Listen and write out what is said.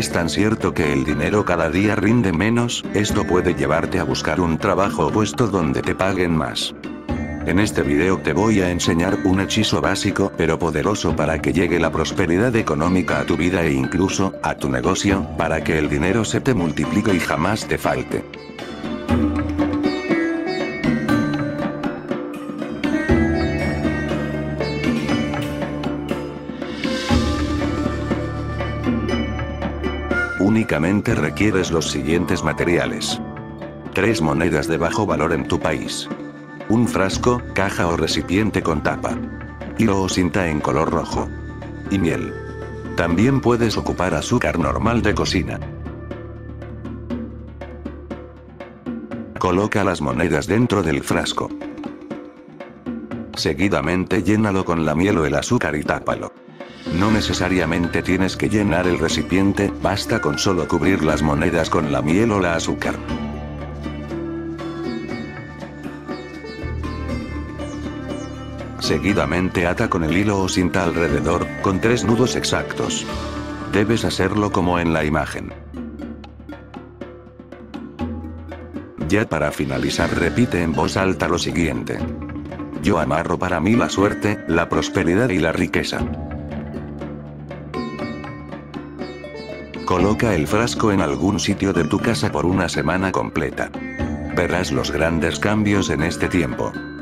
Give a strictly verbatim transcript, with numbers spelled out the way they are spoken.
Es tan cierto que el dinero cada día rinde menos, esto puede llevarte a buscar un trabajo opuesto donde te paguen más. En este video te voy a enseñar un hechizo básico pero poderoso para que llegue la prosperidad económica a tu vida e incluso, a tu negocio, para que el dinero se te multiplique y jamás te falte. Únicamente requieres los siguientes materiales. Tres monedas de bajo valor en tu país. Un frasco, caja o recipiente con tapa. Hilo o cinta en color rojo. Y miel. También puedes ocupar azúcar normal de cocina. Coloca las monedas dentro del frasco. Seguidamente llénalo con la miel o el azúcar y tápalo. No necesariamente tienes que llenar el recipiente, basta con solo cubrir las monedas con la miel o la azúcar. Seguidamente ata con el hilo o cinta alrededor, con tres nudos exactos. Debes hacerlo como en la imagen. Ya para finalizar repite en voz alta lo siguiente. Yo amarro para mí la suerte, la prosperidad y la riqueza. Coloca el frasco en algún sitio de tu casa por una semana completa. Verás los grandes cambios en este tiempo.